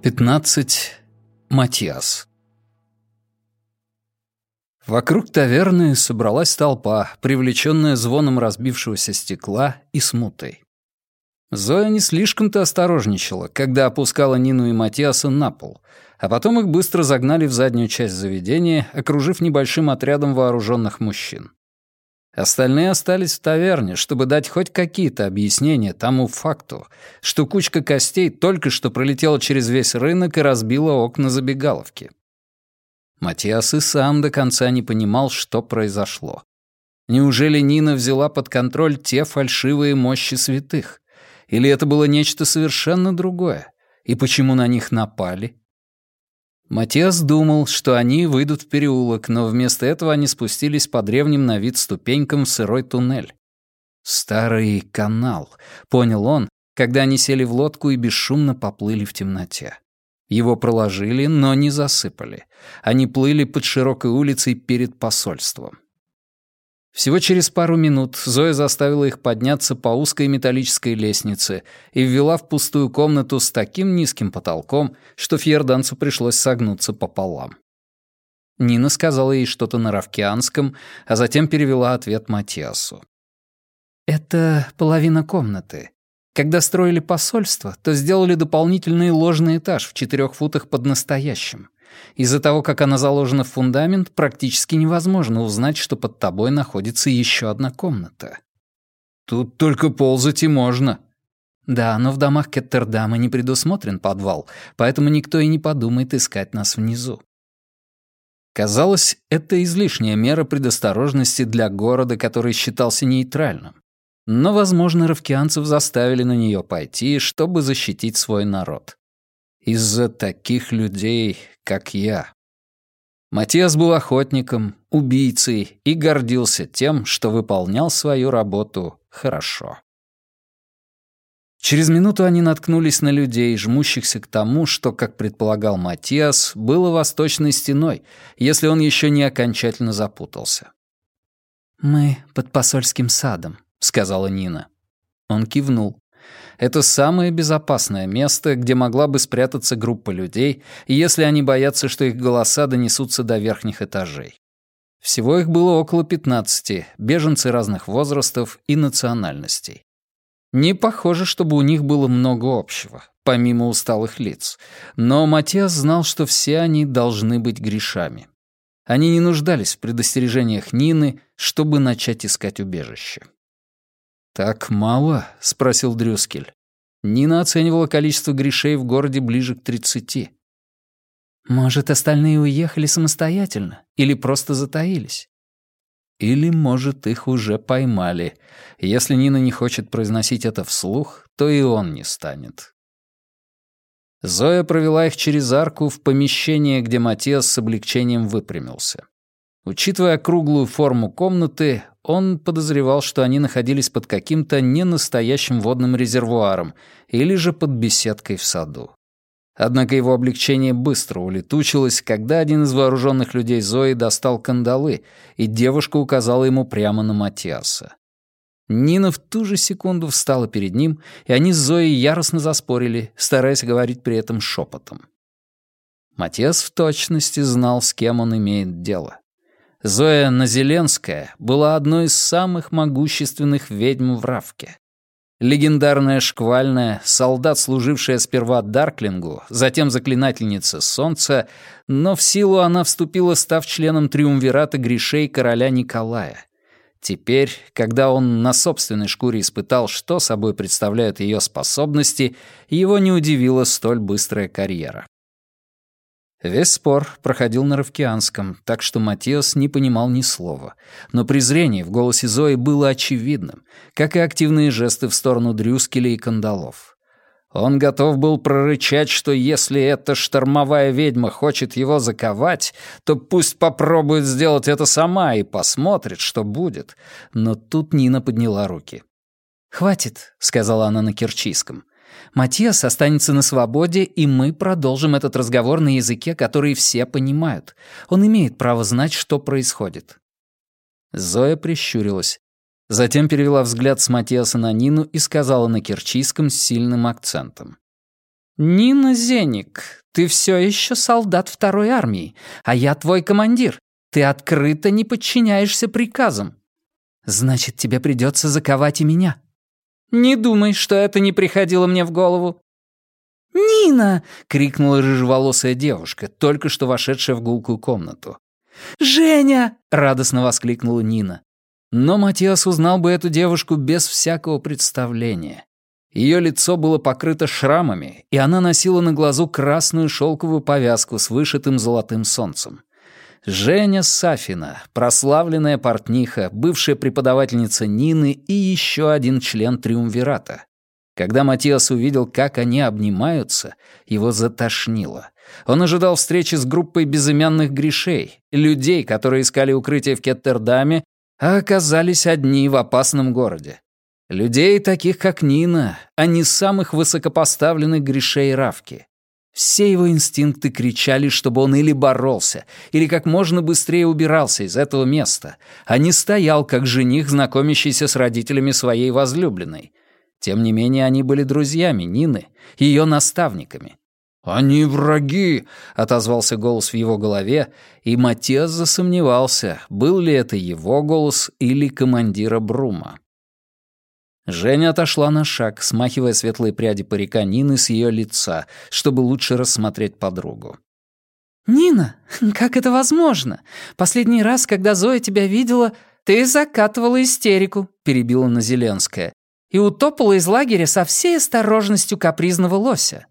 15. Матиас. Вокруг таверны собралась толпа, привлеченная звоном разбившегося стекла и смутой. Зоя не слишком-то осторожничала, когда опускала Нину и Матиаса на пол, а потом их быстро загнали в заднюю часть заведения, окружив небольшим отрядом вооруженных мужчин. Остальные остались в таверне, чтобы дать хоть какие-то объяснения тому факту, что кучка костей только что пролетела через весь рынок и разбила окна забегаловки. Матиас и сам до конца не понимал, что произошло. Неужели Нина взяла под контроль те фальшивые мощи святых? Или это было нечто совершенно другое? И почему на них напали? Матиас думал, что они выйдут в переулок, но вместо этого они спустились по древним на вид ступенькам в сырой туннель. «Старый канал», — понял он, когда они сели в лодку и бесшумно поплыли в темноте. Его проложили, но не засыпали. Они плыли под широкой улицей перед посольством. Всего через пару минут Зоя заставила их подняться по узкой металлической лестнице и ввела в пустую комнату с таким низким потолком, что фьерданцу пришлось согнуться пополам. Нина сказала ей что-то на равкианском, а затем перевела ответ Матиасу. «Это половина комнаты. Когда строили посольство, то сделали дополнительный ложный этаж в 4 футах под настоящим. Из-за того, как она заложена в фундамент, практически невозможно узнать, что под тобой находится еще одна комната. Тут только ползать и можно. Да, но в домах Кеттердама не предусмотрен подвал, поэтому никто и не подумает искать нас внизу. Казалось, это излишняя мера предосторожности для города, который считался нейтральным. Но, возможно, равкианцев заставили на нее пойти, чтобы защитить свой народ. Из-за таких людей, как я. Матиас был охотником, убийцей и гордился тем, что выполнял свою работу хорошо. Через минуту они наткнулись на людей, жмущихся к тому, что, как предполагал Матиас, было восточной стеной, если он еще не окончательно запутался. «Мы под посольским садом», — сказала Нина. Он кивнул. Это самое безопасное место, где могла бы спрятаться группа людей, если они боятся, что их голоса донесутся до верхних этажей. Всего их было около 15, беженцы разных возрастов и национальностей. Не похоже, чтобы у них было много общего, помимо усталых лиц, но Матиас знал, что все они должны быть грешами. Они не нуждались в предостережениях Нины, чтобы начать искать убежище. «Так мало?» — спросил Дрюскель. Нина оценивала количество грешей в городе ближе к 30. «Может, остальные уехали самостоятельно или просто затаились?» Или, может, их уже поймали. Если Нина не хочет произносить это вслух, то и он не станет. Зоя провела их через арку в помещение, где Матиас с облегчением выпрямился. Учитывая круглую форму комнаты, он подозревал, что они находились под каким-то ненастоящим водным резервуаром или же под беседкой в саду. Однако его облегчение быстро улетучилось, когда один из вооруженных людей Зои достал кандалы, и девушка указала ему прямо на Матиаса. Нина в ту же секунду встала перед ним, и они с Зоей яростно заспорили, стараясь говорить при этом шепотом. Матиас в точности знал, с кем он имеет дело. Зоя Назеленская была одной из самых могущественных ведьм в Равке. Легендарная шквальная, солдат, служившая сперва Дарклингу, затем заклинательница Солнца, но в силу она вступила, став членом триумвирата грешей короля Николая. Теперь, когда он на собственной шкуре испытал, что собой представляют ее способности, его не удивила столь быстрая карьера. Весь спор проходил на равкианском, так что Матиас не понимал ни слова. Но презрение в голосе Зои было очевидным, как и активные жесты в сторону Дрюскеля и кандалов. Он готов был прорычать, что если эта штормовая ведьма хочет его заковать, то пусть попробует сделать это сама и посмотрит, что будет. Но тут Нина подняла руки. «Хватит», — сказала она на керчийском. «Матиас останется на свободе, и мы продолжим этот разговор на языке, который все понимают. Он имеет право знать, что происходит». Зоя прищурилась. Затем перевела взгляд с Матиаса на Нину и сказала на керчийском с сильным акцентом. «Нина Зеник, ты все еще солдат второй армии, а я твой командир. Ты открыто не подчиняешься приказам. Значит, тебе придется заковать и меня. Не думай, что это не приходило мне в голову». «Нина!» — крикнула рыжеволосая девушка, только что вошедшая в гулкую комнату. «Женя!» — радостно воскликнула Нина. Но Матиас узнал бы эту девушку без всякого представления. Ее лицо было покрыто шрамами, и она носила на глазу красную шелковую повязку с вышитым золотым солнцем. Женя Сафина, прославленная портниха, бывшая преподавательница Нины и еще один член триумвирата. Когда Матиас увидел, как они обнимаются, его затошнило. Он ожидал встречи с группой безымянных грешей, людей, которые искали укрытие в Кеттердаме, а оказались одни в опасном городе. Людей, таких как Нина, а не самых высокопоставленных грешей Равки. Все его инстинкты кричали, чтобы он или боролся, или как можно быстрее убирался из этого места, а не стоял, как жених, знакомящийся с родителями своей возлюбленной. Тем не менее, они были друзьями Нины, ее наставниками. «Они враги!» — отозвался голос в его голове, и Матиас засомневался, был ли это его голос или командира Брума. Женя отошла на шаг, смахивая светлые пряди парика Нины с ее лица, чтобы лучше рассмотреть подругу. «Нина, как это возможно? Последний раз, когда Зоя тебя видела, ты закатывала истерику», — перебила Назеленская, «и утопала из лагеря со всей осторожностью капризного лося».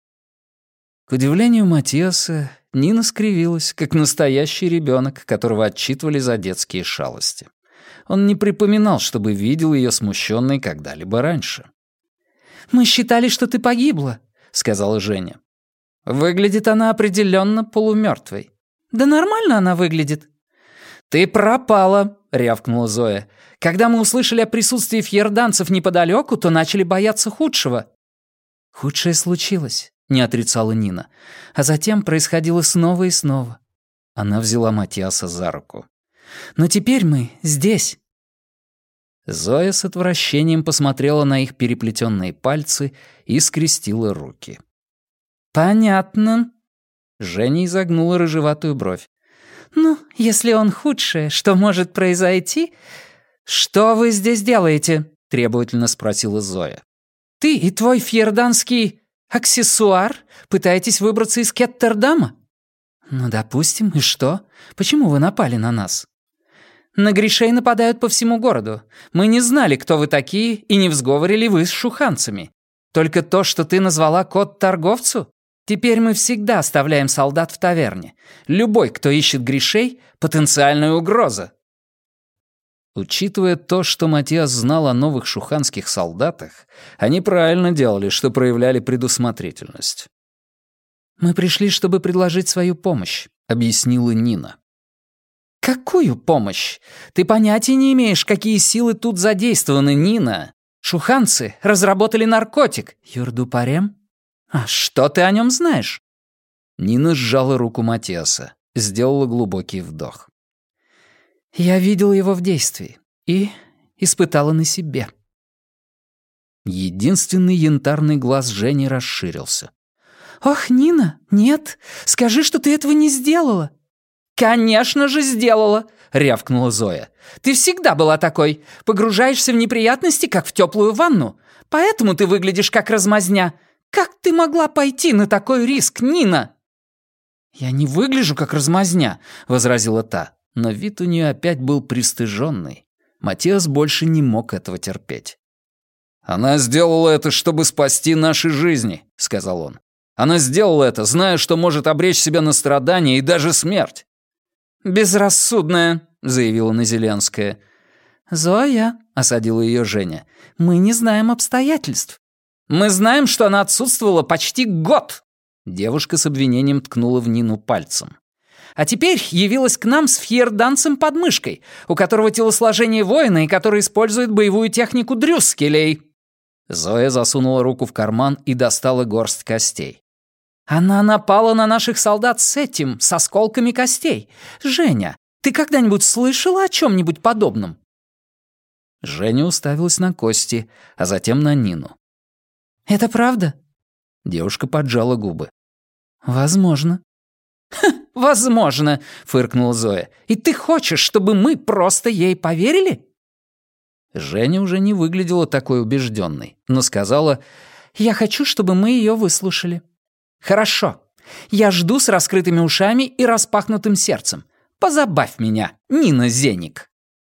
К удивлению Матиаса, Нина скривилась, как настоящий ребенок, которого отчитывали за детские шалости. Он не припоминал, чтобы видел ее смущенной когда-либо раньше. «Мы считали, что ты погибла», — сказала Женя. «Выглядит она определенно полумертвой». «Да нормально она выглядит». «Ты пропала», — рявкнула Зоя. «Когда мы услышали о присутствии фьерданцев неподалеку, то начали бояться худшего». «Худшее случилось», — не отрицала Нина. «А затем происходило снова и снова». Она взяла Матиаса за руку. «Но теперь мы здесь». Зоя с отвращением посмотрела на их переплетенные пальцы и скрестила руки. «Понятно». Женя изогнула рыжеватую бровь. «Ну, если он худшее, что может произойти?» «Что вы здесь делаете?» — требовательно спросила Зоя. «Ты и твой фьерданский аксессуар пытаетесь выбраться из Кеттердама?» «Ну, допустим, и что? Почему вы напали на нас?» «На грешей нападают по всему городу. Мы не знали, кто вы такие, и не в сговоре ли вы с шуханцами. Только то, что ты назвала код торговцу? Теперь мы всегда оставляем солдат в таверне. Любой, кто ищет грешей, — потенциальная угроза». Учитывая то, что Матиас знал о новых шуханских солдатах, они правильно делали, что проявляли предусмотрительность. «Мы пришли, чтобы предложить свою помощь», — объяснила Нина. «Какую помощь? Ты понятия не имеешь, какие силы тут задействованы, Нина. Шуханцы разработали наркотик. Юрдупарем? А что ты о нем знаешь?» Нина сжала руку Матиаса, сделала глубокий вдох. «Я видела его в действии и испытала на себе». Единственный янтарный глаз Жени расширился. «Ох, Нина, нет, скажи, что ты этого не сделала». «Конечно же сделала!» — рявкнула Зоя. «Ты всегда была такой. Погружаешься в неприятности, как в теплую ванну. Поэтому ты выглядишь как размазня. Как ты могла пойти на такой риск, Нина?» «Я не выгляжу как размазня», — возразила та. Но вид у нее опять был пристыженный. Матиас больше не мог этого терпеть. «Она сделала это, чтобы спасти наши жизни», — сказал он. «Она сделала это, зная, что может обречь себя на страдания и даже смерть». «Безрассудная», — заявила Назеленская. «Зоя», — осадила ее Женя, — «мы не знаем обстоятельств». «Мы знаем, что она отсутствовала почти год», — девушка с обвинением ткнула в Нину пальцем. «А теперь явилась к нам с фьерданцем под мышкой, у которого телосложение воина и который использует боевую технику дрюскелей». Зоя засунула руку в карман и достала горсть костей. «Она напала на наших солдат с этим, с осколками костей. Женя, ты когда-нибудь слышала о чем-нибудь подобном?» Женя уставилась на кости, а затем на Нину. «Это правда?» Девушка поджала губы. «Возможно». «Возможно», — фыркнула Зоя. «И ты хочешь, чтобы мы просто ей поверили?» Женя уже не выглядела такой убежденной, но сказала: «Я хочу, чтобы мы ее выслушали». «Хорошо. Я жду с раскрытыми ушами и распахнутым сердцем. Позабавь меня, Нина Зеник».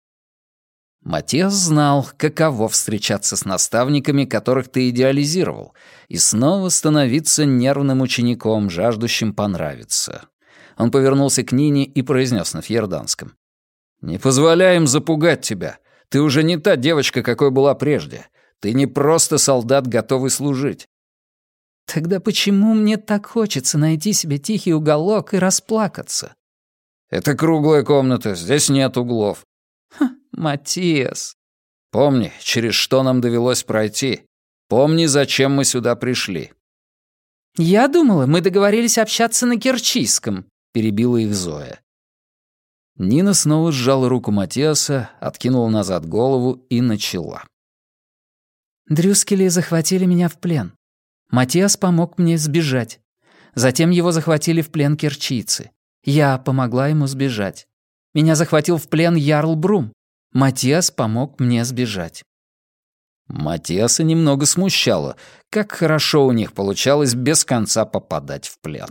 Матиас знал, каково встречаться с наставниками, которых ты идеализировал, и снова становиться нервным учеником, жаждущим понравиться. Он повернулся к Нине и произнес на фьерданском: «Не позволяй им запугать тебя. Ты уже не та девочка, какой была прежде. Ты не просто солдат, готовый служить». «Тогда почему мне так хочется найти себе тихий уголок и расплакаться?» «Это круглая комната, здесь нет углов». «Матиас». «Помни, через что нам довелось пройти. Помни, зачем мы сюда пришли». «Я думала, мы договорились общаться на керчийском», — перебила их Зоя. Нина снова сжала руку Матиаса, откинула назад голову и начала. «Дрюскели захватили меня в плен. Матиас помог мне сбежать. Затем его захватили в плен керчийцы. Я помогла ему сбежать. Меня захватил в плен Ярл Брум. Матиас помог мне сбежать». Матиаса немного смущало, как хорошо у них получалось без конца попадать в плен.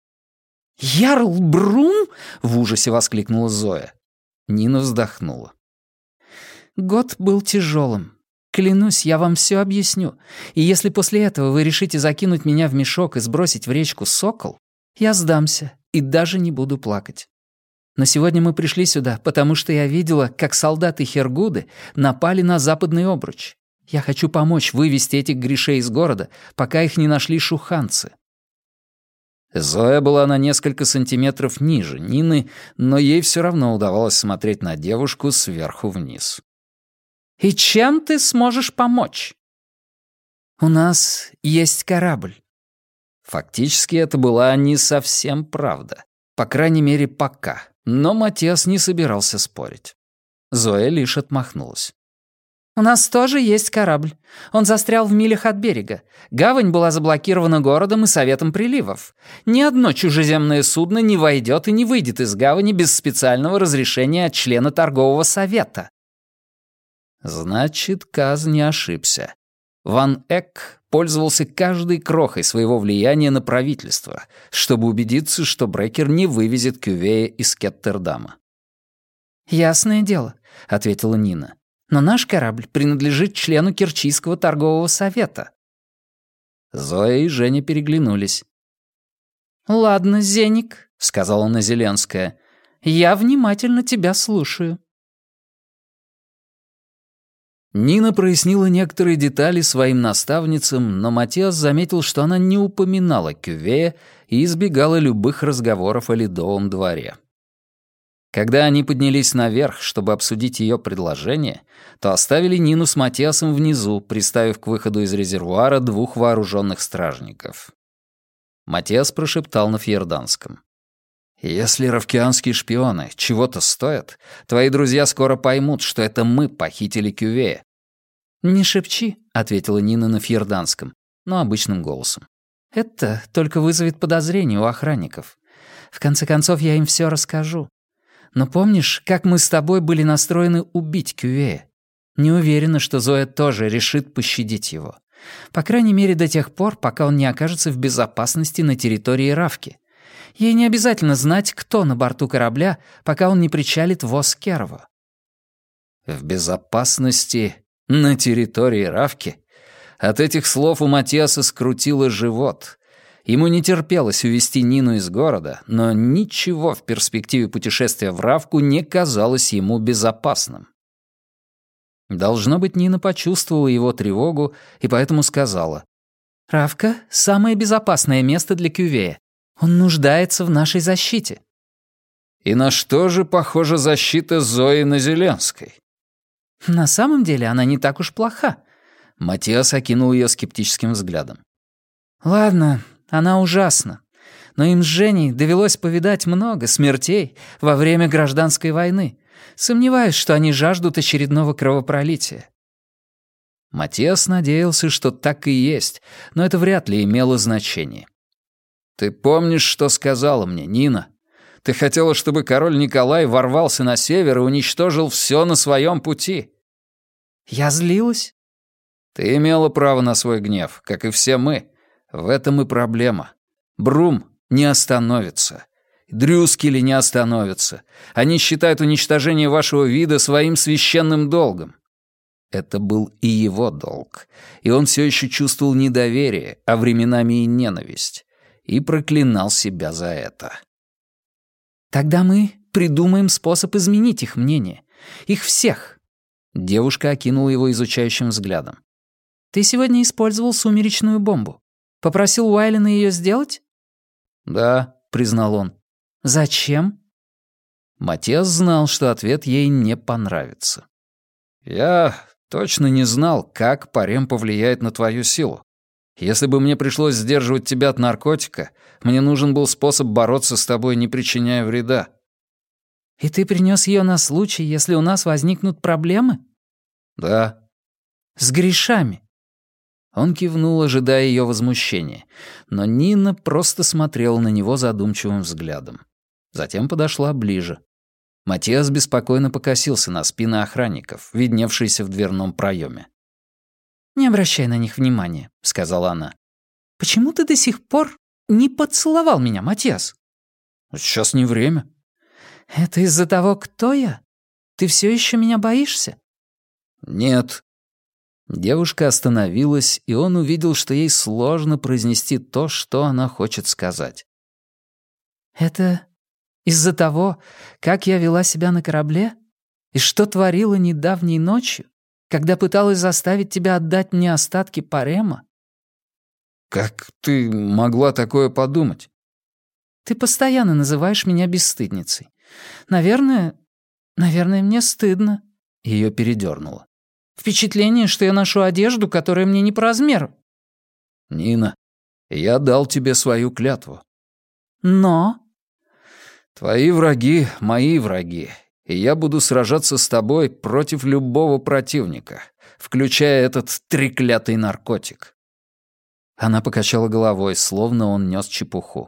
«Ярл Брум?» — в ужасе воскликнула Зоя. Нина вздохнула. «Год был тяжелым. Клянусь, я вам все объясню. И если после этого вы решите закинуть меня в мешок и сбросить в речку Сокол, я сдамся и даже не буду плакать. Но сегодня мы пришли сюда, потому что я видела, как солдаты Хергуды напали на западный обруч. Я хочу помочь вывести этих грешей из города, пока их не нашли шуханцы». Зоя была на несколько сантиметров ниже Нины, но ей все равно удавалось смотреть на девушку сверху вниз. «И чем ты сможешь помочь?» «У нас есть корабль». Фактически это была не совсем правда. По крайней мере, пока. Но Матиас не собирался спорить. Зоя лишь отмахнулась. «У нас тоже есть корабль. Он застрял в милях от берега. Гавань была заблокирована городом и Советом приливов. Ни одно чужеземное судно не войдет и не выйдет из гавани без специального разрешения от члена торгового совета». Значит, Каз не ошибся. Ван Эк пользовался каждой крохой своего влияния на правительство, чтобы убедиться, что Брекер не вывезет Кювея из Кеттердама. «Ясное дело», — ответила Нина. «Но наш корабль принадлежит члену Керчийского торгового совета». Зоя и Женя переглянулись. «Ладно, Зеник», — сказала Назеленская. «Я внимательно тебя слушаю». Нина прояснила некоторые детали своим наставницам, но Матиас заметил, что она не упоминала Кювея и избегала любых разговоров о Ледовом дворе. Когда они поднялись наверх, чтобы обсудить ее предложение, то оставили Нину с Матиасом внизу, приставив к выходу из резервуара 2 вооруженных стражников. Матиас прошептал на фьерданском: «Если равкианские шпионы чего-то стоят, твои друзья скоро поймут, что это мы похитили Кювея». «Не шепчи», — ответила Нина на фьерданском, но обычным голосом. «Это только вызовет подозрение у охранников. В конце концов, я им все расскажу. Но помнишь, как мы с тобой были настроены убить Кювея? Не уверена, что Зоя тоже решит пощадить его. По крайней мере, до тех пор, пока он не окажется в безопасности на территории Равки. Ей не обязательно знать, кто на борту корабля, пока он не причалит в Оскерово». «В безопасности на территории Равки?» От этих слов у Матиаса скрутило живот. Ему не терпелось увезти Нину из города, но ничего в перспективе путешествия в Равку не казалось ему безопасным. Должно быть, Нина почувствовала его тревогу и поэтому сказала: «Равка — самое безопасное место для Кювея. Он нуждается в нашей защите». «И на что же похожа защита Зои Назеленской?» «На самом деле она не так уж плоха». Матиас окинул ее скептическим взглядом. «Ладно, она ужасна. Но им с Женей довелось повидать много смертей во время гражданской войны. Сомневаюсь, что они жаждут очередного кровопролития». Матиас надеялся, что так и есть, но это вряд ли имело значение. «Ты помнишь, что сказала мне, Нина? Ты хотела, чтобы король Николай ворвался на север и уничтожил все на своем пути». «Я злилась?» «Ты имела право на свой гнев, как и все мы. В этом и проблема. Брум не остановится. Дрюскели не остановятся. Они считают уничтожение вашего вида своим священным долгом». Это был и его долг, и он все еще чувствовал недоверие, а временами и ненависть, и проклинал себя за это. «Тогда мы придумаем способ изменить их мнение. Их всех». Девушка окинула его изучающим взглядом. «Ты сегодня использовал сумеречную бомбу. Попросил Уайлена ее сделать?» «Да», — признал он. «Зачем?» Матиас знал, что ответ ей не понравится. «Я точно не знал, как парем повлияет на твою силу. Если бы мне пришлось сдерживать тебя от наркотика, мне нужен был способ бороться с тобой, не причиняя вреда». «И ты принес ее на случай, если у нас возникнут проблемы?» «Да». «С грешами?» Он кивнул, ожидая ее возмущения, но Нина просто смотрела на него задумчивым взглядом. Затем подошла ближе. Матиас беспокойно покосился на спины охранников, видневшиеся в дверном проеме. «Не обращай на них внимания», — сказала она. «Почему ты до сих пор не поцеловал меня, Матиас?» «Сейчас не время». «Это из-за того, кто я? Ты все еще меня боишься?» «Нет». Девушка остановилась, и он увидел, что ей сложно произнести то, что она хочет сказать. «Это из-за того, как я вела себя на корабле? И что творила недавней ночью, когда пыталась заставить тебя отдать мне остатки парема?» «Как ты могла такое подумать?» «Ты постоянно называешь меня бесстыдницей. Наверное, мне стыдно». Ее передернуло. «Впечатление, что я ношу одежду, которая мне не по размеру». «Нина, я дал тебе свою клятву». «Но...» «Твои враги — мои враги, и я буду сражаться с тобой против любого противника, включая этот треклятый наркотик». Она покачала головой, словно он нес чепуху.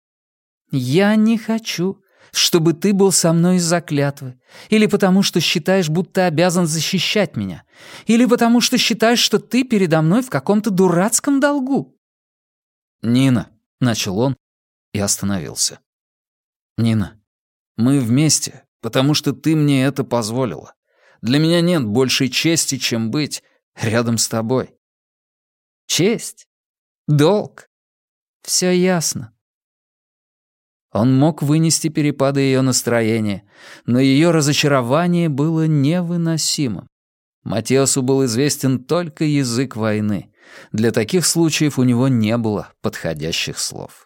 «Я не хочу, чтобы ты был со мной из-за клятвы, или потому что считаешь, будто обязан защищать меня, или потому что считаешь, что ты передо мной в каком-то дурацком долгу». «Нина», — начал он и остановился. «Нина, мы вместе, потому что ты мне это позволила. Для меня нет большей чести, чем быть рядом с тобой». «Честь? Долг? Все ясно». Он мог вынести перепады ее настроения, но ее разочарование было невыносимым. Матиасу был известен только язык войны. Для таких случаев у него не было подходящих слов.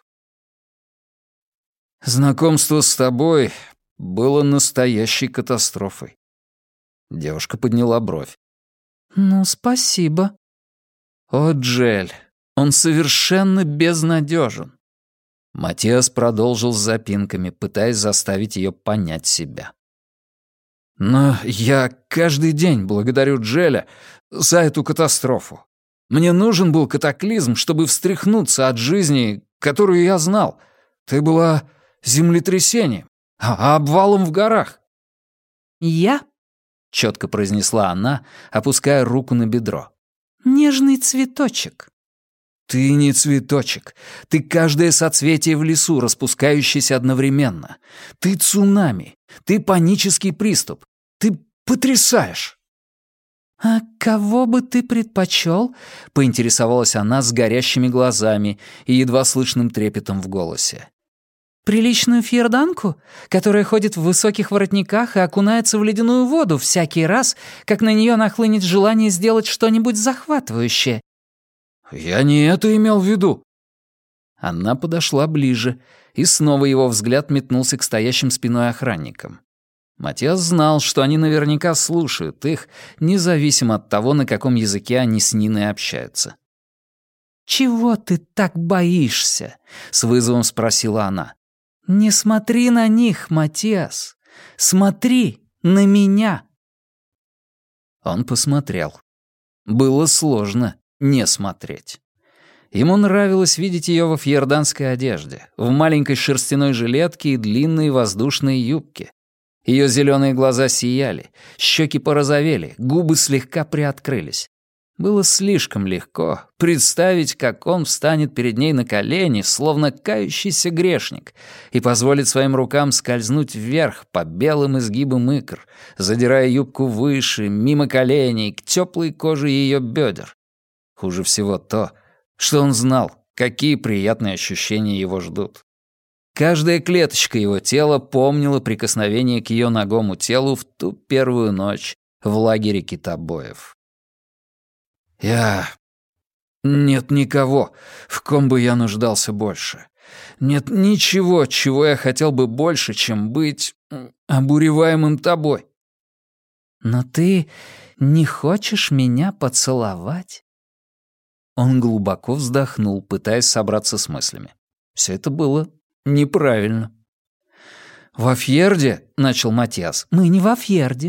«Знакомство с тобой было настоящей катастрофой». Девушка подняла бровь. «Ну, спасибо». «О, Джель, он совершенно безнадежен». Матиас продолжил с запинками, пытаясь заставить ее понять себя. «Но я каждый день благодарю Джеля за эту катастрофу. Мне нужен был катаклизм, чтобы встряхнуться от жизни, которую я знал. Ты была землетрясением, а обвалом в горах». «Я?» — четко произнесла она, опуская руку на бедро. «Нежный цветочек». «Ты не цветочек. Ты каждое соцветие в лесу, распускающееся одновременно. Ты цунами. Ты панический приступ. Ты потрясаешь!» «А кого бы ты предпочел?» — поинтересовалась она с горящими глазами и едва слышным трепетом в голосе. «Приличную фьерданку, которая ходит в высоких воротниках и окунается в ледяную воду всякий раз, как на нее нахлынет желание сделать что-нибудь захватывающее?» «Я не это имел в виду». Она подошла ближе, и снова его взгляд метнулся к стоящим спиной охранникам. Матиас знал, что они наверняка слушают их, независимо от того, на каком языке они с Ниной общаются. «Чего ты так боишься?» — с вызовом спросила она. «Не смотри на них, Матиас. Смотри на меня». Он посмотрел. Было сложно не смотреть. Ему нравилось видеть ее во фьерданской одежде, в маленькой шерстяной жилетке и длинной воздушной юбке. Ее зеленые глаза сияли, щеки порозовели, губы слегка приоткрылись. Было слишком легко представить, как он встанет перед ней на колени, словно кающийся грешник, и позволит своим рукам скользнуть вверх по белым изгибам икр, задирая юбку выше, мимо коленей, к теплой коже ее бедер. Хуже всего то, что он знал, какие приятные ощущения его ждут. Каждая клеточка его тела помнила прикосновение к ее нагому телу в ту первую ночь в лагере китобоев. Нет никого, в ком бы я нуждался больше. Нет ничего, чего я хотел бы больше, чем быть обуреваемым тобой. Но ты не хочешь меня поцеловать? Он глубоко вздохнул, пытаясь собраться с мыслями. Все это было неправильно. «Во Фьерде», — начал Матиас. «Мы не во Фьерде».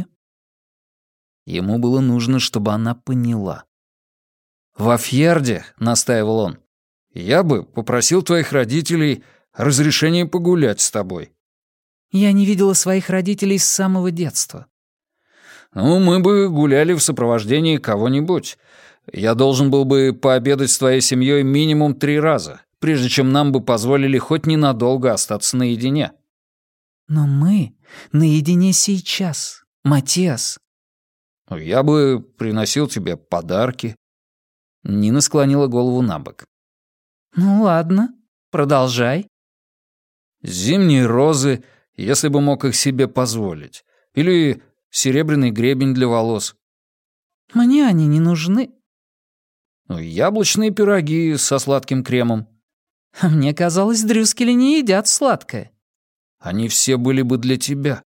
Ему было нужно, чтобы она поняла. «Во Фьерде», — настаивал он, — «я бы попросил твоих родителей разрешения погулять с тобой». «Я не видела своих родителей с самого детства». «Ну, мы бы гуляли в сопровождении кого-нибудь. Я должен был бы пообедать с твоей семьей минимум 3 раза, прежде чем нам бы позволили хоть ненадолго остаться наедине». «Но мы наедине сейчас, Матиас». «Я бы приносил тебе подарки». Нина склонила голову на бок. «Ну ладно, продолжай». «Зимние розы, если бы мог их себе позволить. Или серебряный гребень для волос». «Мне они не нужны». «Яблочные пироги со сладким кремом». А мне казалось, дрюскели не едят сладкое. «Они все были бы для тебя».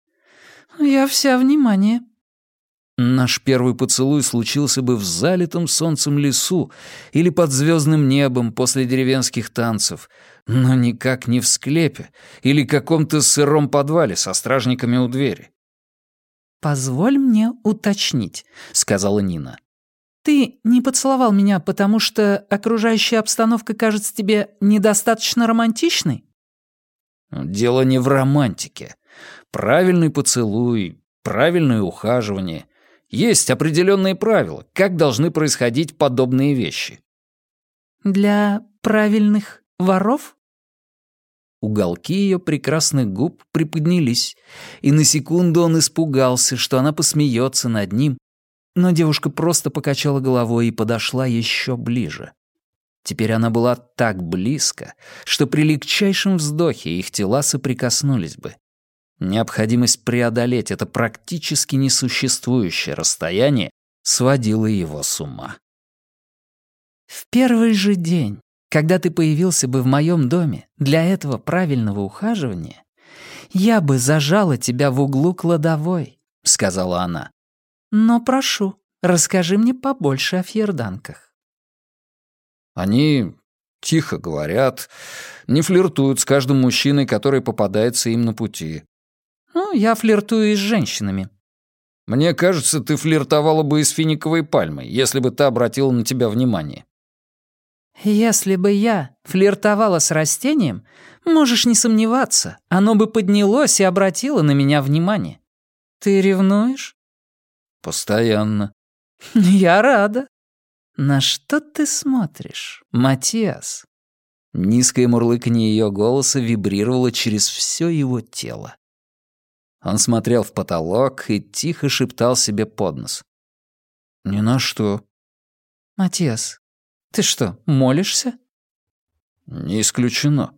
«Я вся внимание». Наш первый поцелуй случился бы в залитом солнцем лесу или под звездным небом после деревенских танцев, но никак не в склепе или каком-то сыром подвале со стражниками у двери. «Позволь мне уточнить», — сказала Нина. «Ты не поцеловал меня, потому что окружающая обстановка кажется тебе недостаточно романтичной?» Дело не в романтике. Правильный поцелуй, правильное ухаживание. Есть определенные правила, как должны происходить подобные вещи. «Для правильных воров?» Уголки ее прекрасных губ приподнялись, и на секунду он испугался, что она посмеется над ним, но девушка просто покачала головой и подошла еще ближе. Теперь она была так близко, что при легчайшем вздохе их тела соприкоснулись бы. Необходимость преодолеть это практически несуществующее расстояние сводила его с ума. «В первый же день, когда ты появился бы в моем доме для этого правильного ухаживания, я бы зажала тебя в углу кладовой», — сказала она. «Но прошу, расскажи мне побольше о фьерданках». Они тихо говорят, не флиртуют с каждым мужчиной, который попадается им на пути. «Ну, я флиртую и с женщинами». Мне кажется, ты флиртовала бы и с финиковой пальмой, если бы та обратила на тебя внимание. «Если бы я флиртовала с растением, можешь не сомневаться, оно бы поднялось и обратило на меня внимание. Ты ревнуешь?» Постоянно. «Я рада. На что ты смотришь, Матиас?» Низкое мурлыканье ее голоса вибрировало через все его тело. Он смотрел в потолок и тихо шептал себе под нос. «Ни на что». «Матиас, ты что, молишься?» «Не исключено».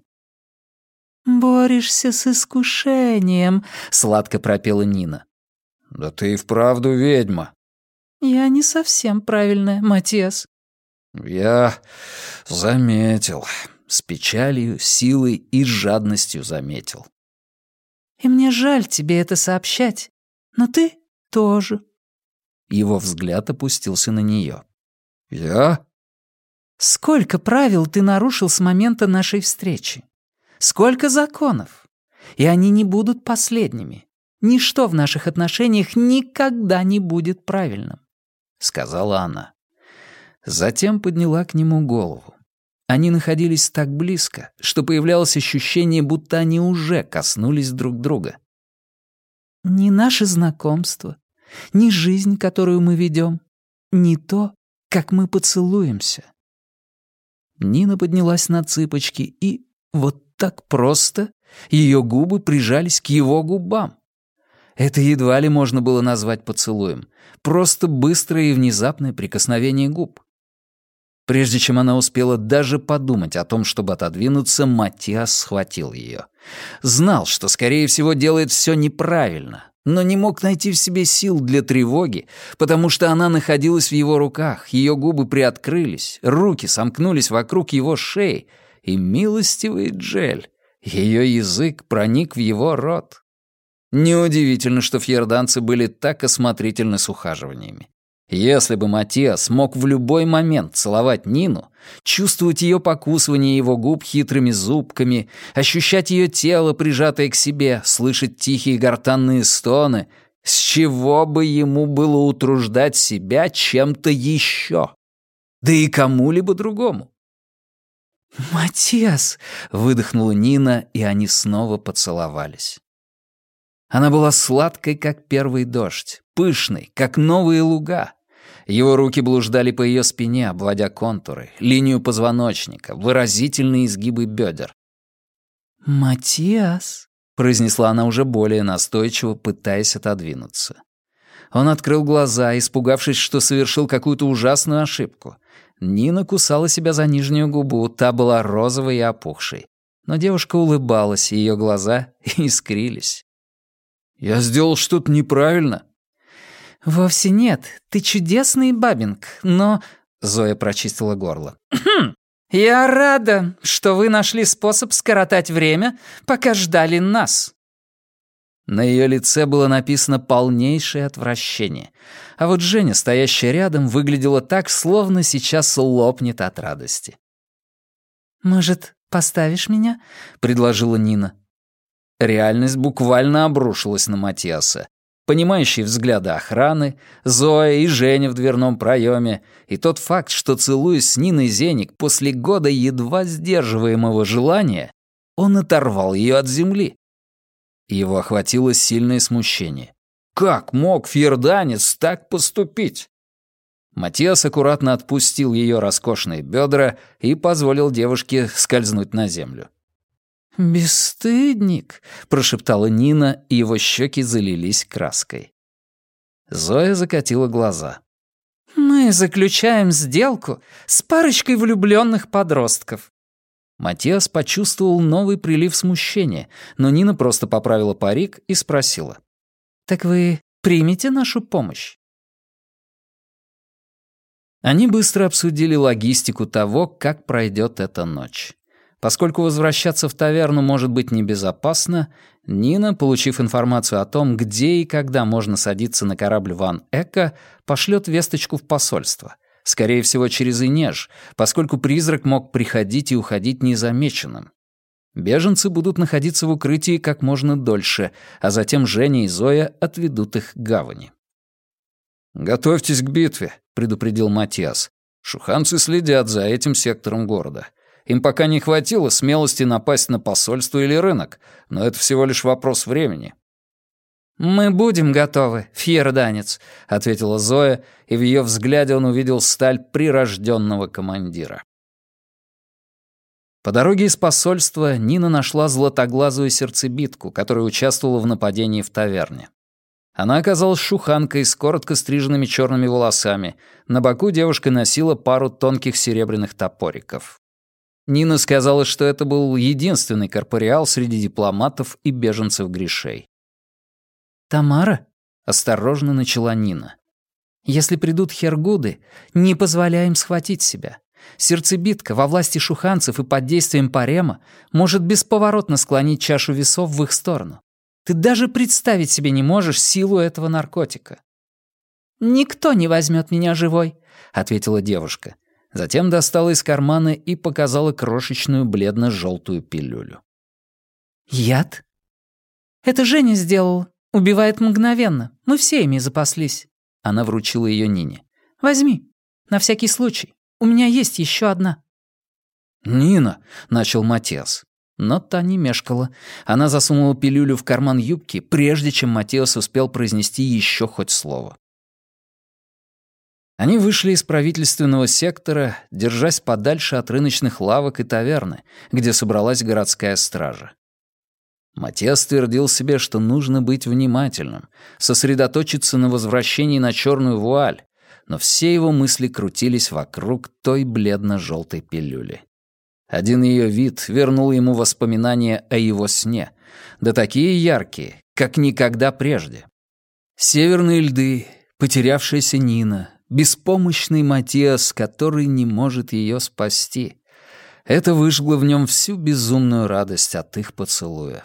«Борешься с искушением», — сладко пропела Нина. «Да ты и вправду ведьма». «Я не совсем правильная, Матиас». «Я заметил». С печалью, силой и жадностью заметил. «И мне жаль тебе это сообщать, но ты тоже». Его взгляд опустился на нее. «Я?» «Сколько правил ты нарушил с момента нашей встречи? Сколько законов? И они не будут последними. Ничто в наших отношениях никогда не будет правильным. сказала она. Затем подняла к нему голову. Они находились так близко, что появлялось ощущение, будто они уже коснулись друг друга. «Ни наше знакомство, ни жизнь, которую мы ведем, ни то, как мы поцелуемся». Нина поднялась на цыпочки, и вот так просто ее губы прижались к его губам. Это едва ли можно было назвать поцелуем, просто быстрое и внезапное прикосновение губ. Прежде чем она успела даже подумать о том, чтобы отодвинуться, Матиас схватил ее. Знал, что, скорее всего, делает все неправильно, но не мог найти в себе сил для тревоги, потому что она находилась в его руках, ее губы приоткрылись, руки сомкнулись вокруг его шеи, и милостивый Джель, ее язык проник в его рот. Неудивительно, что фьерданцы были так осмотрительны с ухаживаниями. Если бы Матиас мог в любой момент целовать Нину, чувствовать ее покусывание его губ хитрыми зубками, ощущать ее тело, прижатое к себе, слышать тихие гортанные стоны, с чего бы ему было утруждать себя чем-то еще? Да и кому-либо другому. «Матиас!» — выдохнула Нина, и они снова поцеловались. Она была сладкой, как первый дождь, пышной, как новые луга. Его руки блуждали по ее спине, обводя контуры, линию позвоночника, выразительные изгибы бедер. «Матиас!» — произнесла она уже более настойчиво, пытаясь отодвинуться. Он открыл глаза, испугавшись, что совершил какую-то ужасную ошибку. Нина кусала себя за нижнюю губу, та была розовой и опухшей. Но девушка улыбалась, и ее глаза искрились. «Я сделал что-то неправильно?» «Вовсе нет. Ты чудесный бабинг, но...» Зоя прочистила горло. «Я рада, что вы нашли способ скоротать время, пока ждали нас». На ее лице было написано полнейшее отвращение. А вот Женя, стоящая рядом, выглядела так, словно сейчас лопнет от радости. «Может, поставишь меня?» — предложила Нина. Реальность буквально обрушилась на Матиаса. Понимающие взгляды охраны, Зоя и Женя в дверном проеме, и тот факт, что, целуясь с Ниной Зеник после года едва сдерживаемого желания, он оторвал ее от земли. Его охватило сильное смущение. Как мог фьерданец так поступить? Матиас аккуратно отпустил ее роскошные бедра и позволил девушке скользнуть на землю. «Бесстыдник», — прошептала Нина, и его щеки залились краской. Зоя закатила глаза. «Мы заключаем сделку с парочкой влюбленных подростков». Матиас почувствовал новый прилив смущения, но Нина просто поправила парик и спросила. «Так вы примете нашу помощь?» Они быстро обсудили логистику того, как пройдет эта ночь. Поскольку возвращаться в таверну может быть небезопасно, Нина, получив информацию о том, где и когда можно садиться на корабль Ван Эка, пошлет весточку в посольство. Скорее всего, через Инеж, поскольку призрак мог приходить и уходить незамеченным. Беженцы будут находиться в укрытии как можно дольше, а затем Женя и Зоя отведут их к гавани. «Готовьтесь к битве», — предупредил Матиас. «Шуханцы следят за этим сектором города. Им пока не хватило смелости напасть на посольство или рынок, но это всего лишь вопрос времени». «Мы будем готовы, фьерданец», — ответила Зоя, и в ее взгляде он увидел сталь прирожденного командира. По дороге из посольства Нина нашла златоглазую сердцебитку, которая участвовала в нападении в таверне. Она оказалась шуханкой с коротко стриженными черными волосами. На боку девушка носила пару тонких серебряных топориков. Нина сказала, что это был единственный корпориал среди дипломатов и беженцев грешей. «Тамара?» — осторожно начала Нина. «Если придут хергуды, не позволяй им схватить себя. Сердцебитка во власти шуханцев и под действием парема может бесповоротно склонить чашу весов в их сторону. Ты даже представить себе не можешь силу этого наркотика». «Никто не возьмет меня живой», — ответила девушка. Затем достала из кармана и показала крошечную бледно-желтую пилюлю. «Яд?» «Это Женя сделала. Убивает мгновенно. Мы все ими запаслись». Она вручила ее Нине. Возьми, на всякий случай. У меня есть еще одна». «Нина», — начал Матиас. Но та не мешкала. Она засунула пилюлю в карман юбки, прежде чем Матиас успел произнести еще хоть слово. Они вышли из правительственного сектора, держась подальше от рыночных лавок и таверны, где собралась городская стража. Матиас твердил себе, что нужно быть внимательным, сосредоточиться на возвращении на черную вуаль, но все его мысли крутились вокруг той бледно-желтой пилюли. Один ее вид вернул ему воспоминания о его сне, да такие яркие, как никогда прежде. Северные льды, потерявшаяся Нина, беспомощный Матиас, который не может ее спасти. Это выжгло в нем всю безумную радость от их поцелуя.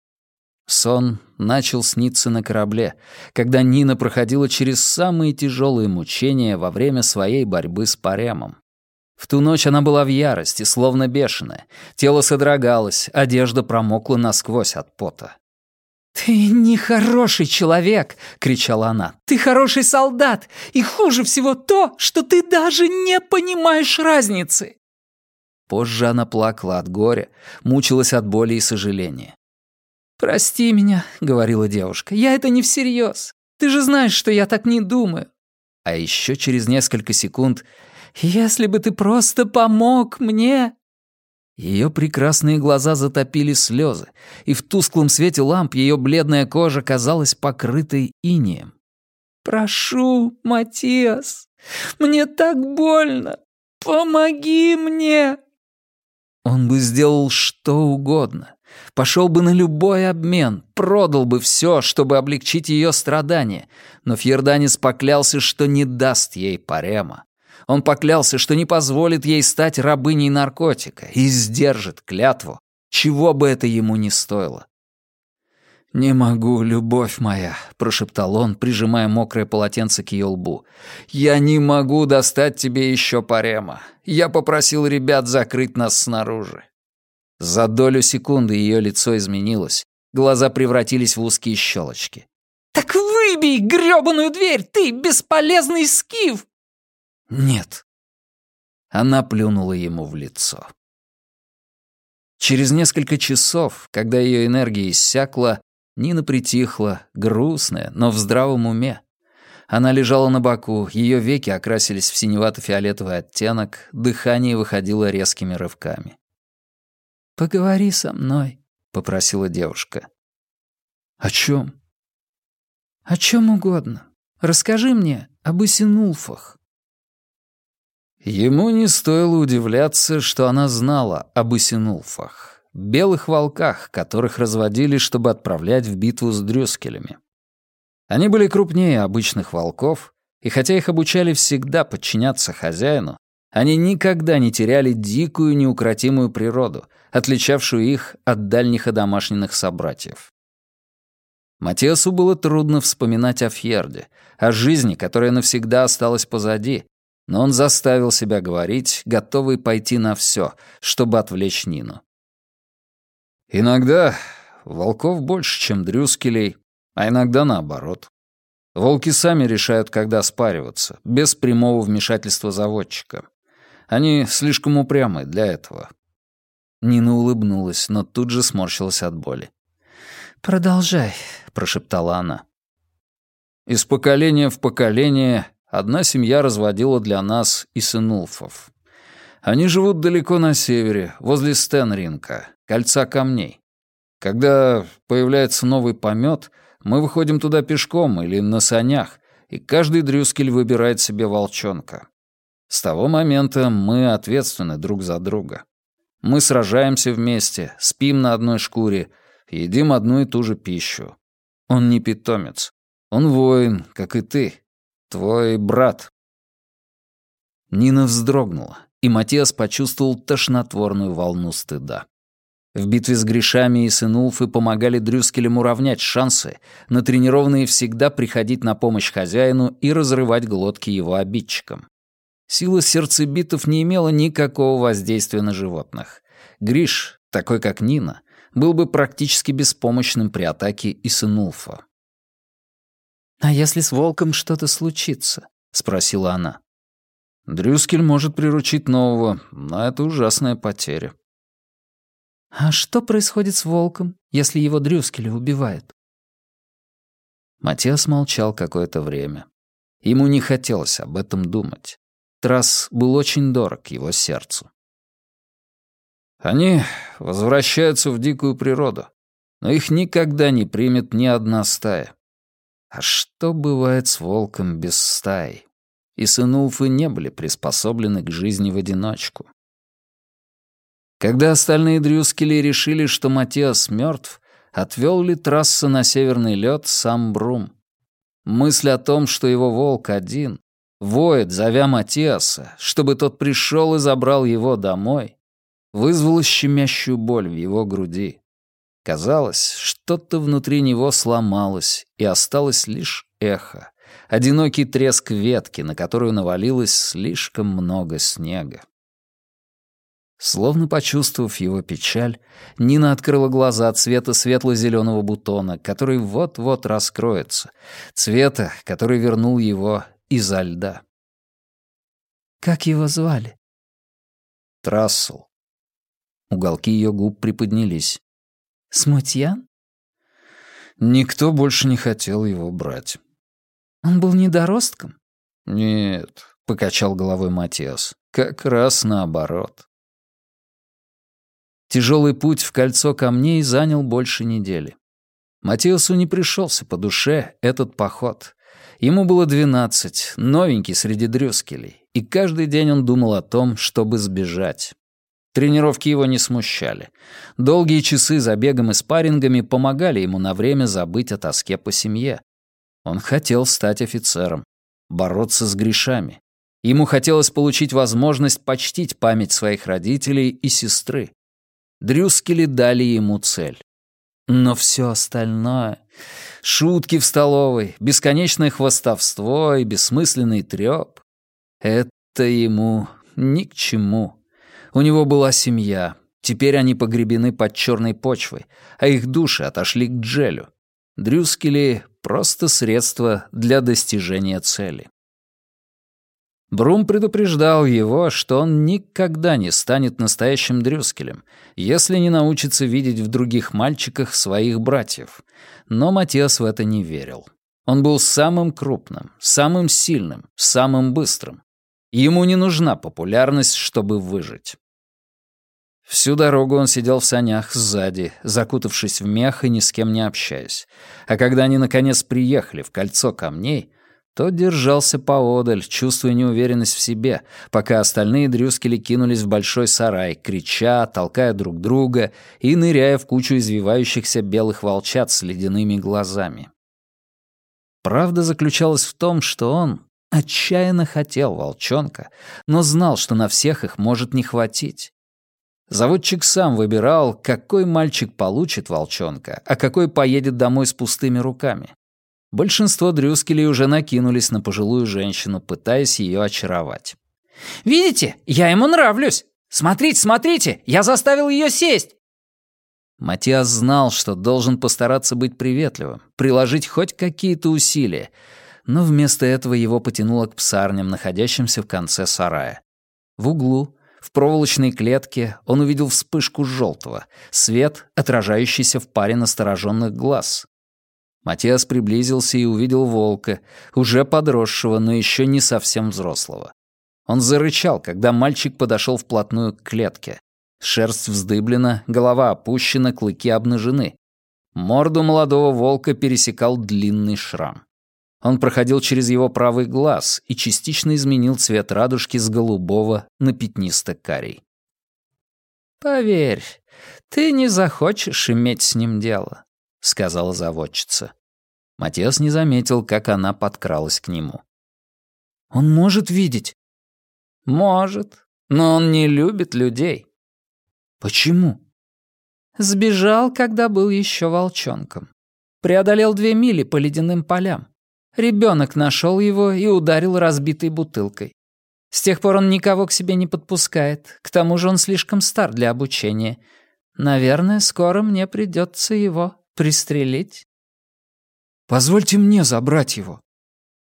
Сон начал сниться на корабле, когда Нина проходила через самые тяжелые мучения во время своей борьбы с Паремом. В ту ночь она была в ярости, словно бешеная. Тело содрогалось, одежда промокла насквозь от пота. «Ты нехороший человек!» — кричала она. «Ты хороший солдат! И хуже всего то, что ты даже не понимаешь разницы!» Позже она плакала от горя, мучилась от боли и сожаления. «Прости меня», — говорила девушка, — «я это не всерьез. Ты же знаешь, что я так не думаю». А еще через несколько секунд: «Если бы ты просто помог мне...» Ее прекрасные глаза затопили слезы, и в тусклом свете ламп ее бледная кожа казалась покрытой инеем. «Прошу, Матиас, мне так больно. Помоги мне!» Он бы сделал что угодно, пошел бы на любой обмен, продал бы все, чтобы облегчить ее страдания, но фьерданец поклялся, что не даст ей Парема. Он поклялся, что не позволит ей стать рабыней наркотика, и сдержит клятву, чего бы это ему ни стоило. «Не могу, любовь моя», — прошептал он, прижимая мокрое полотенце к ее лбу. «Я не могу достать тебе еще Парема. Я попросил ребят закрыть нас снаружи». За долю секунды ее лицо изменилось, глаза превратились в узкие щелочки. «Так выбей грёбаную дверь, ты бесполезный скиф!» «Нет». Она плюнула ему в лицо. Через несколько часов, когда ее энергия иссякла, Нина притихла, грустная, но в здравом уме. Она лежала на боку, ее веки окрасились в синевато-фиолетовый оттенок, дыхание выходило резкими рывками. «Поговори со мной», — попросила девушка. «О чем?» «О чем угодно. Расскажи мне об Исинулфах». Ему не стоило удивляться, что она знала об Исинулфах, белых волках, которых разводили, чтобы отправлять в битву с дрюскелями. Они были крупнее обычных волков, и хотя их обучали всегда подчиняться хозяину, они никогда не теряли дикую неукротимую природу, отличавшую их от дальних одомашненных собратьев. Матиасу было трудно вспоминать о Фьерде, о жизни, которая навсегда осталась позади, но он заставил себя говорить, готовый пойти на все, чтобы отвлечь Нину. Иногда волков больше, чем дрюскелей, а иногда наоборот. Волки сами решают, когда спариваться, без прямого вмешательства заводчика. Они слишком упрямы для этого. Нина улыбнулась, но тут же сморщилась от боли. «Продолжай», — прошептала она. Из поколения в поколение одна семья разводила для нас Исинулфов. Они живут далеко на севере, возле Стенринка, кольца камней. Когда появляется новый помет, мы выходим туда пешком или на санях, и каждый дрюскель выбирает себе волчонка. С того момента мы ответственны друг за друга. Мы сражаемся вместе, спим на одной шкуре, едим одну и ту же пищу. Он не питомец. Он воин, как и ты. Твой брат». Нина вздрогнула, и Матиас почувствовал тошнотворную волну стыда. В битве с грешами Исинулфы помогали дрюскелям уравнять шансы, натренированные всегда приходить на помощь хозяину и разрывать глотки его обидчикам. Сила сердцебитов не имела никакого воздействия на животных. Гриш, такой как Нина, был бы практически беспомощным при атаке Исинулфа. «А если с волком что-то случится?» — спросила она. Дрюскель может приручить нового, но это ужасная потеря. А что происходит с волком, если его Дрюскеля убивают? Матиас молчал какое-то время. Ему не хотелось об этом думать. Трасс был очень дорог его сердцу. Они возвращаются в дикую природу, но их никогда не примет ни одна стая. А что бывает с волком без стаи? И сынулфы не были приспособлены к жизни в одиночку. Когда остальные дрюскели решили, что Матиас мертв, отвел ли Трасса на северный лед сам Брум? Мысль о том, что его волк один, воет, зовя Матиаса, чтобы тот пришел и забрал его домой, вызвала щемящую боль в его груди. Казалось, что-то внутри него сломалось, и осталось лишь эхо, одинокий треск ветки, на которую навалилось слишком много снега. Словно почувствовав его печаль, Нина открыла глаза цвета светло-зеленого бутона, который вот-вот раскроется, цвета, который вернул его изо льда. «Как его звали?» Трассел. Уголки ее губ приподнялись. «Смутьян?» Никто больше не хотел его брать. «Он был недоростком?» «Нет», — покачал головой Матиас, — «как раз наоборот». Тяжелый путь в кольцо камней занял больше недели. Матиасу не пришелся по душе этот поход. Ему было 12, новенький среди дрюскелей, и каждый день он думал о том, чтобы сбежать. Тренировки его не смущали. Долгие часы за бегом и спаррингами помогали ему на время забыть о тоске по семье. Он хотел стать офицером, бороться с грешами. Ему хотелось получить возможность почтить память своих родителей и сестры. Дрюскели дали ему цель. Но все остальное — шутки в столовой, бесконечное хвастовство и бессмысленный трёп — это ему ни к чему. У него была семья, теперь они погребены под черной почвой, а их души отошли к Джелю. Дрюскели — просто средство для достижения цели. Брум предупреждал его, что он никогда не станет настоящим дрюскелем, если не научится видеть в других мальчиках своих братьев. Но Матиас в это не верил. Он был самым крупным, самым сильным, самым быстрым. Ему не нужна популярность, чтобы выжить. Всю дорогу он сидел в санях сзади, закутавшись в мех и ни с кем не общаясь. А когда они наконец приехали в кольцо камней, то держался поодаль, чувствуя неуверенность в себе, пока остальные дрюскели кинулись в большой сарай, крича, толкая друг друга и ныряя в кучу извивающихся белых волчат с ледяными глазами. Правда заключалась в том, что он отчаянно хотел волчонка, но знал, что на всех их может не хватить. Заводчик сам выбирал, какой мальчик получит волчонка, а какой поедет домой с пустыми руками. Большинство дрюскелей уже накинулись на пожилую женщину, пытаясь ее очаровать. «Видите, я ему нравлюсь! Смотрите, смотрите, я заставил ее сесть!» Матиас знал, что должен постараться быть приветливым, приложить хоть какие-то усилия, но вместо этого его потянуло к псарням, находящимся в конце сарая. В углу, в проволочной клетке, он увидел вспышку желтого, свет, отражающийся в паре настороженных глаз. Матиас приблизился и увидел волка, уже подросшего, но еще не совсем взрослого. Он зарычал, когда мальчик подошел вплотную к клетке. Шерсть вздыблена, голова опущена, клыки обнажены. Морду молодого волка пересекал длинный шрам. Он проходил через его правый глаз и частично изменил цвет радужки с голубого на пятнисто-карий. «Поверь, ты не захочешь иметь с ним дело», — сказала заводчица. Матиас не заметил, как она подкралась к нему. «Он может видеть?» «Может, но он не любит людей». «Почему?» «Сбежал, когда был еще волчонком. Преодолел 2 мили по ледяным полям. Ребенок нашел его и ударил разбитой бутылкой. С тех пор он никого к себе не подпускает, к тому же он слишком стар для обучения. Наверное, скоро мне придется его пристрелить». «Позвольте мне забрать его».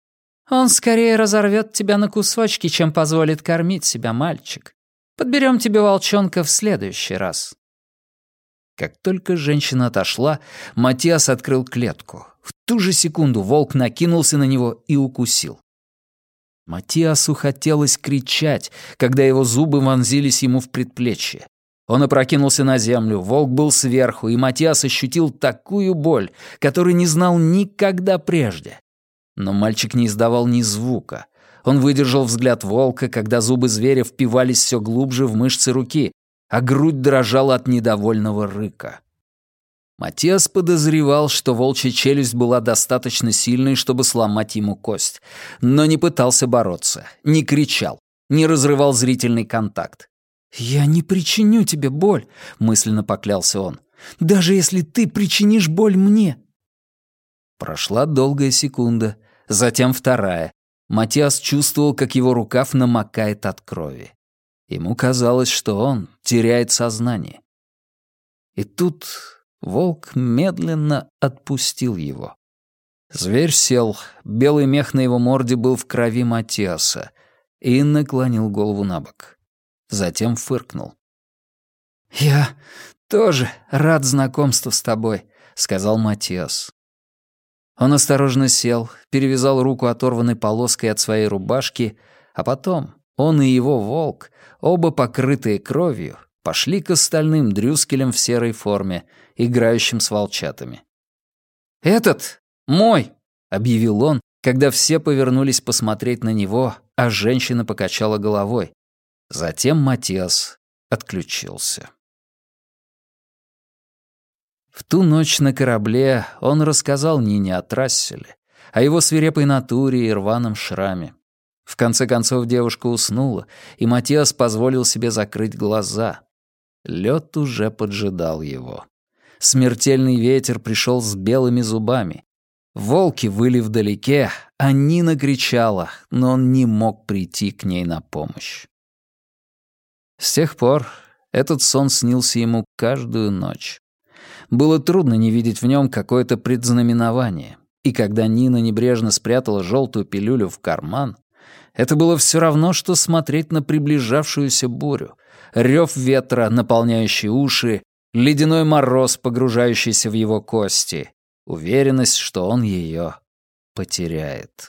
Он скорее разорвет тебя на кусочки, чем позволит кормить себя, мальчик. Подберем тебе волчонка в следующий раз». Как только женщина отошла, Матиас открыл клетку. В ту же секунду волк накинулся на него и укусил. Матиасу хотелось кричать, когда его зубы вонзились ему в предплечье. Он опрокинулся на землю, волк был сверху, и Матиас ощутил такую боль, которую не знал никогда прежде. Но мальчик не издавал ни звука. Он выдержал взгляд волка, когда зубы зверя впивались все глубже в мышцы руки, а грудь дрожала от недовольного рыка. Матиас подозревал, что волчья челюсть была достаточно сильной, чтобы сломать ему кость, но не пытался бороться, не кричал, не разрывал зрительный контакт. «Я не причиню тебе боль», — мысленно поклялся он, «даже если ты причинишь боль мне». Прошла долгая секунда, затем вторая. Матиас чувствовал, как его рукав намокает от крови. Ему казалось, что он теряет сознание. И тут волк медленно отпустил его. Зверь сел, белый мех на его морде был в крови Матиаса, и наклонил голову на бок. Затем фыркнул. «Я тоже рад знакомству с тобой», — сказал Матиас. Он осторожно сел, перевязал руку оторванной полоской от своей рубашки, а потом он и его волк, оба покрытые кровью, пошли к остальным дрюскелям в серой форме, играющим с волчатами. «Этот мой!» — объявил он, когда все повернулись посмотреть на него, а женщина покачала головой. Затем Матиас отключился. В ту ночь на корабле он рассказал Нине о Трасселе, о его свирепой натуре и рваном шраме. В конце концов девушка уснула, и Матиас позволил себе закрыть глаза. Лед уже поджидал его. Смертельный ветер пришел с белыми зубами. Волки выли вдалеке, а Нина кричала, но он не мог прийти к ней на помощь. С тех пор этот сон снился ему каждую ночь. Было трудно не видеть в нем какое-то предзнаменование, и когда Нина небрежно спрятала желтую пилюлю в карман, это было все равно, что смотреть на приближавшуюся бурю, рев ветра, наполняющий уши, ледяной мороз, погружающийся в его кости, уверенность, что он ее потеряет.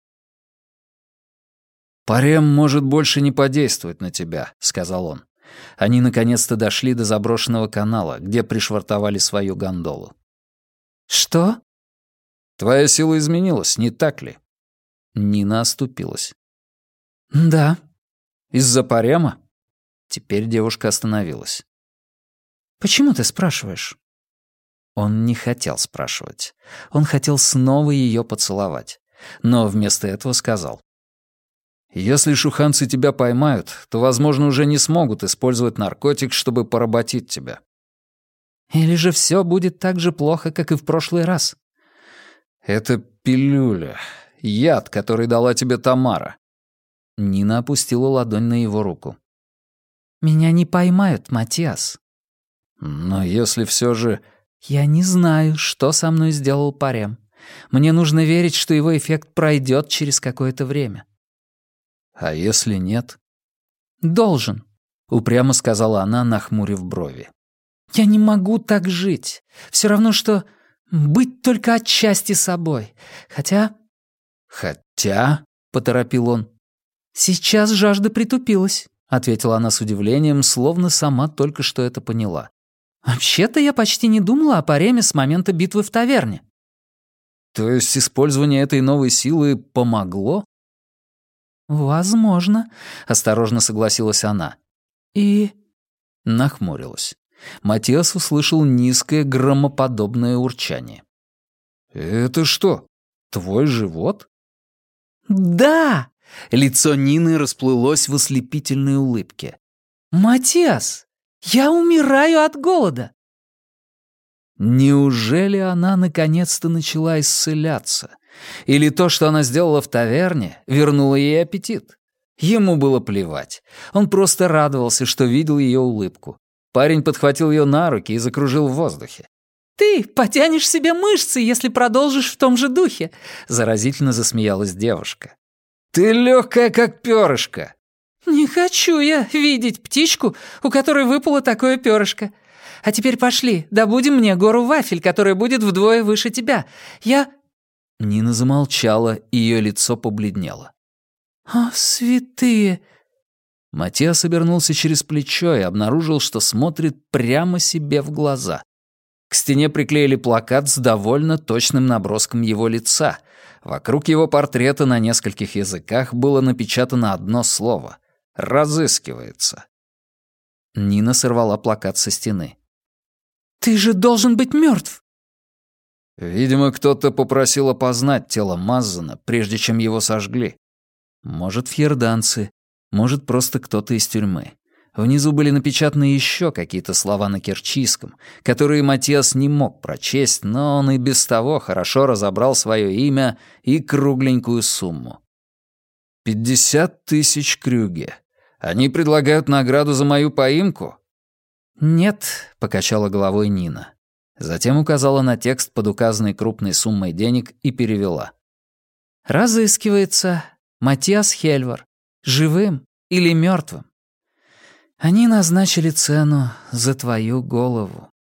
«Парем может больше не подействовать на тебя», — сказал он. Они наконец-то дошли до заброшенного канала, где пришвартовали свою гондолу. «Что?» «Твоя сила изменилась, не так ли?» Нина оступилась. «Да». «Из-за парема?» Теперь девушка остановилась. «Почему ты спрашиваешь?» Он не хотел спрашивать. Он хотел снова ее поцеловать. Но вместо этого сказал. «Если шуханцы тебя поймают, то, возможно, уже не смогут использовать наркотик, чтобы поработить тебя». «Или же все будет так же плохо, как и в прошлый раз?» «Это пилюля. Яд, который дала тебе Тамара». Нина опустила ладонь на его руку. «Меня не поймают, Матиас». «Но если все же...» «Я не знаю, что со мной сделал Парем. Мне нужно верить, что его эффект пройдет через какое-то время». «А если нет?» «Должен», — упрямо сказала она, нахмурив брови. «Я не могу так жить. Все равно, что быть только отчасти собой. Хотя...» «Хотя...» — поторопил он. «Сейчас жажда притупилась», — ответила она с удивлением, словно сама только что это поняла. «Вообще-то я почти не думала о Пареме с момента битвы в таверне». «То есть использование этой новой силы помогло?» «Возможно», — осторожно согласилась она. «И...» Нахмурилась. Матиас услышал низкое громоподобное урчание. «Это что, твой живот?» «Да!» — Лицо Нины расплылось в ослепительной улыбке. «Матиас, я умираю от голода!» Неужели она наконец-то начала исцеляться? Или то, что она сделала в таверне, вернуло ей аппетит? Ему было плевать. Он просто радовался, что видел ее улыбку. Парень подхватил ее на руки и закружил в воздухе. «Ты потянешь себе мышцы, если продолжишь в том же духе», — заразительно засмеялась девушка. «Ты легкая, как перышко». «Не хочу я видеть птичку, у которой выпало такое перышко. А теперь пошли, добудем мне гору вафель, которая будет вдвое выше тебя. Я...» Нина замолчала, и ее лицо побледнело. «О, святые!» Матиас обернулся через плечо и обнаружил, что смотрит прямо себе в глаза. К стене приклеили плакат с довольно точным наброском его лица. Вокруг его портрета на нескольких языках было напечатано одно слово — «Разыскивается». Нина сорвала плакат со стены. «Ты же должен быть мертв!» Видимо, кто-то попросил опознать тело Маззана, прежде чем его сожгли. Может, фьерданцы, может, просто кто-то из тюрьмы. Внизу были напечатаны еще какие-то слова на керчийском, которые Матиас не мог прочесть, но он и без того хорошо разобрал свое имя и кругленькую сумму. 50 000 крюге. Они предлагают награду за мою поимку? «Нет», — покачала головой Нина. Затем указала на текст под указанной крупной суммой денег и перевела. «Разыскивается Матиас Хельвар, живым или мертвым. Они назначили цену за твою голову».